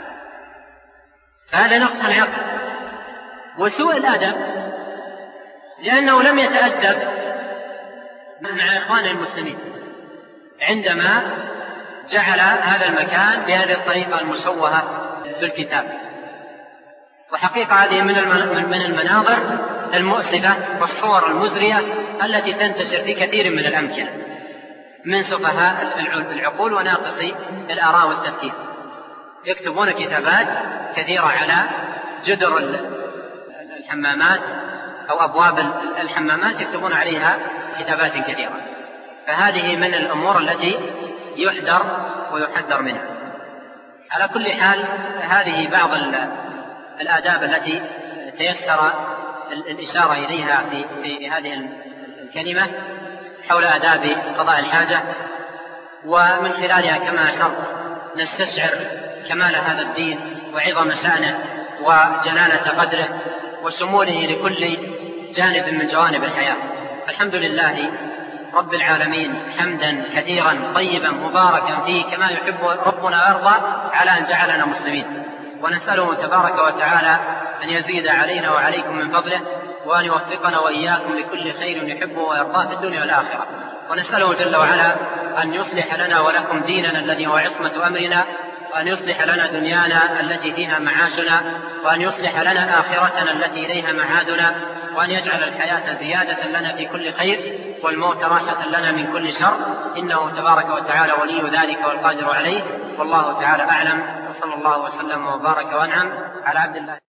فهذا نقص العقل وسوء الأدب، لأنه لم يتأدب مع إخوان المسلمين عندما جعل هذا المكان بهذه الطريقة المشوهة بالكتاب. وحقيقة هذه من المناظر المؤسفة والصور المزرية التي تنتشر في كثير من الأمكنة من سفهاء العقول وناقصي الآراء والتفكير، يكتبون كتابات كثيرة على جدر الحمامات أو أبواب الحمامات، يكتبون عليها كتابات كثيرة. فهذه من الأمور التي يحذر ويحذر منها. على كل حال هذه بعض الآداب التي تيسر الإشارة إليها في هذه الكلمة حول آداب قضاء الحاجة، ومن خلالها كما أشرت نستشعر كمال هذا الدين وعظم شأنه وجلالة قدره وشموله لكل جانب من جوانب الحياة. الحمد لله رب العالمين حمدا كثيرا طيبا مباركا فيه كما يحب ربنا ويرضى على أن جعلنا مسلمين، ونسأله تبارك وتعالى أن يزيد علينا وعليكم من فضله، وأن يوفقنا وإياكم لكل خير يحبه ويرضاه في الدنيا والآخرة. ونسأله جل وعلا أن يصلح لنا ولكم ديننا الذي هو عصمة أمرنا، وأن يصلح لنا دنيانا التي فيها معاشنا، وأن يصلح لنا آخرتنا التي إليها معادنا، وأن يجعل الحياة زيادة لنا في كل خير والموت راحة لنا من كل شر، إنه تبارك وتعالى ولي ذلك والقادر عليه. والله تعالى أعلم، وصلى الله وسلم وبارك وأنعم على عبد الله.